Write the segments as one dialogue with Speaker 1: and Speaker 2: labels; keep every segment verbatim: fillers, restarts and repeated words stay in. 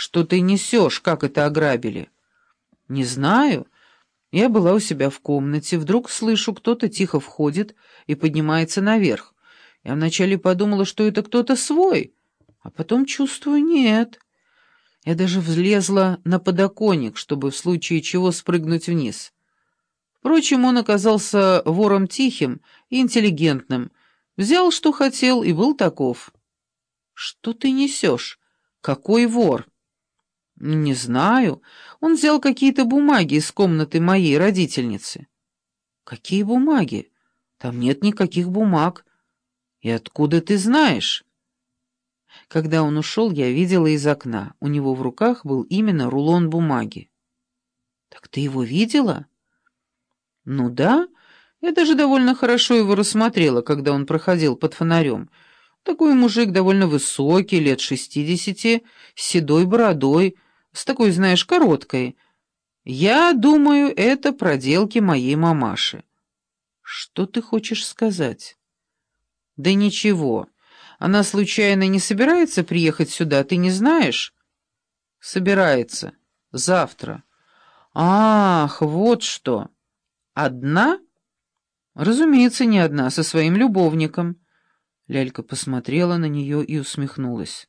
Speaker 1: Что ты несешь? Как это ограбили?» «Не знаю. Я была у себя в комнате. Вдруг слышу, кто-то тихо входит и поднимается наверх. Я вначале подумала, что это кто-то свой, а потом чувствую, нет. Я даже влезла на подоконник, чтобы в случае чего спрыгнуть вниз. Впрочем, он оказался вором тихим и интеллигентным. Взял, что хотел, и был таков». «Что ты несешь? Какой вор?» «Не знаю. Он взял какие-то бумаги из комнаты моей родительницы». «Какие бумаги? Там нет никаких бумаг. И откуда ты знаешь?» Когда он ушел, я видела из окна. У него в руках был именно рулон бумаги. «Так ты его видела?» «Ну да. Я даже довольно хорошо его рассмотрела, когда он проходил под фонарем. Такой мужик довольно высокий, лет шестидесяти, с седой бородой, с такой, знаешь, короткой. Я думаю, это проделки моей мамаши». «Что ты хочешь сказать?» «Да ничего. Она случайно не собирается приехать сюда, ты не знаешь?» «Собирается. Завтра». «Ах, вот что. Одна?» «Разумеется, не одна, со своим любовником». Лялька посмотрела на нее и усмехнулась.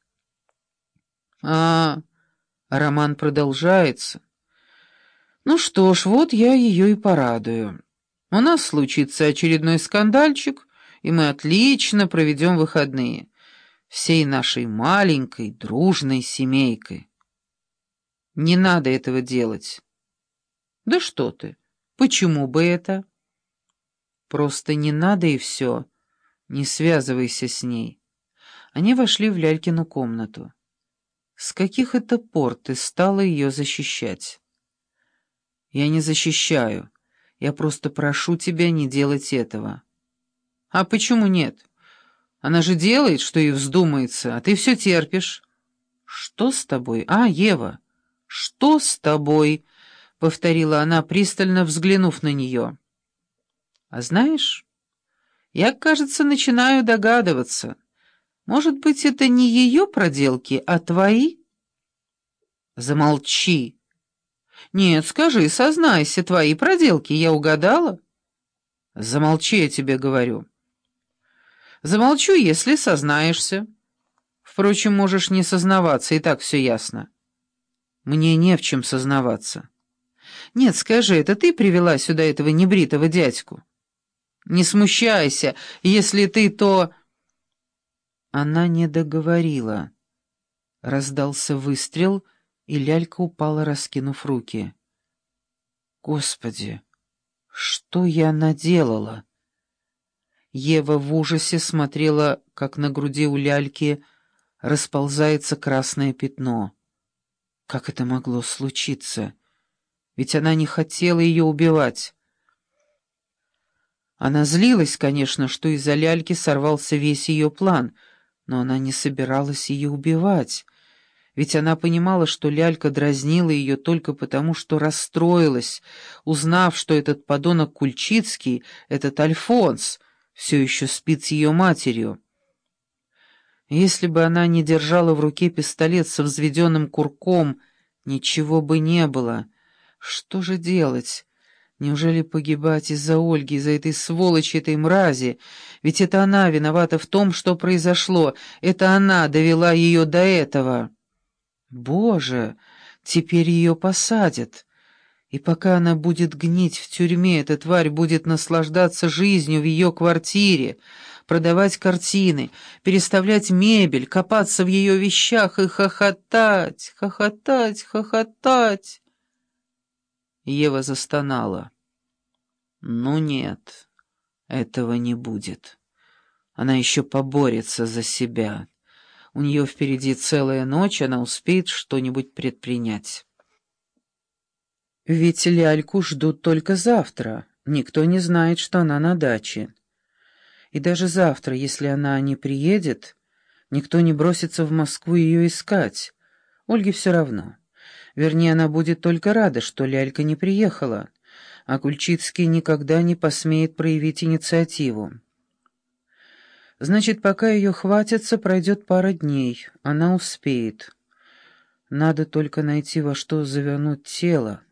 Speaker 1: «А, роман продолжается. Ну что ж, вот я ее и порадую. У нас случится очередной скандальчик, и мы отлично проведем выходные. Всей нашей маленькой, дружной семейкой. Не надо этого делать». «Да что ты? Почему бы это?» «Просто не надо и все. Не связывайся с ней». Они вошли в Лялькину комнату. «С каких это пор ты стала ее защищать?» «Я не защищаю. Я просто прошу тебя не делать этого». «А почему нет? Она же делает, что ей вздумается, а ты все терпишь». «Что с тобой? А, Ева, что с тобой?» — повторила она, пристально взглянув на нее. «А знаешь, я, кажется, начинаю догадываться. Может быть, это не ее проделки, а твои?» «Замолчи!» «Нет, скажи, сознайся, твои проделки, я угадала?» «Замолчи, я тебе говорю». «Замолчу, если сознаешься. Впрочем, можешь не сознаваться, и так все ясно». «Мне не в чем сознаваться». «Нет, скажи, это ты привела сюда этого небритого дядьку?» «Не смущайся, если ты, то...» Она не договорила. Раздался выстрел, и Лялька упала, раскинув руки. «Господи, что я наделала?» Ева в ужасе смотрела, как на груди у Ляльки расползается красное пятно. Как это могло случиться? Ведь она не хотела ее убивать. Она злилась, конечно, что из-за Ляльки сорвался весь ее план, но она не собиралась ее убивать. Ведь она понимала, что Лялька дразнила ее только потому, что расстроилась, узнав, что этот подонок Кульчицкий, этот Альфонс, все еще спит с ее матерью. Если бы она не держала в руке пистолет со взведенным курком, ничего бы не было. Что же делать? Неужели погибать из-за Ольги, из-за этой сволочи, этой мрази? Ведь это она виновата в том, что произошло. Это она довела ее до этого. Боже, теперь ее посадят. И пока она будет гнить в тюрьме, эта тварь будет наслаждаться жизнью в ее квартире, продавать картины, переставлять мебель, копаться в ее вещах и хохотать, хохотать, хохотать. Ева застонала. «Ну нет, этого не будет. Она еще поборется за себя. У нее впереди целая ночь, она успеет что-нибудь предпринять». Ведь Ляльку ждут только завтра. Никто не знает, что она на даче. И даже завтра, если она не приедет, никто не бросится в Москву ее искать. Ольге все равно. Вернее, она будет только рада, что Лялька не приехала, а Кульчицкий никогда не посмеет проявить инициативу. Значит, пока ее хватится, пройдет пара дней. Она успеет. Надо только найти, во что завернуть тело.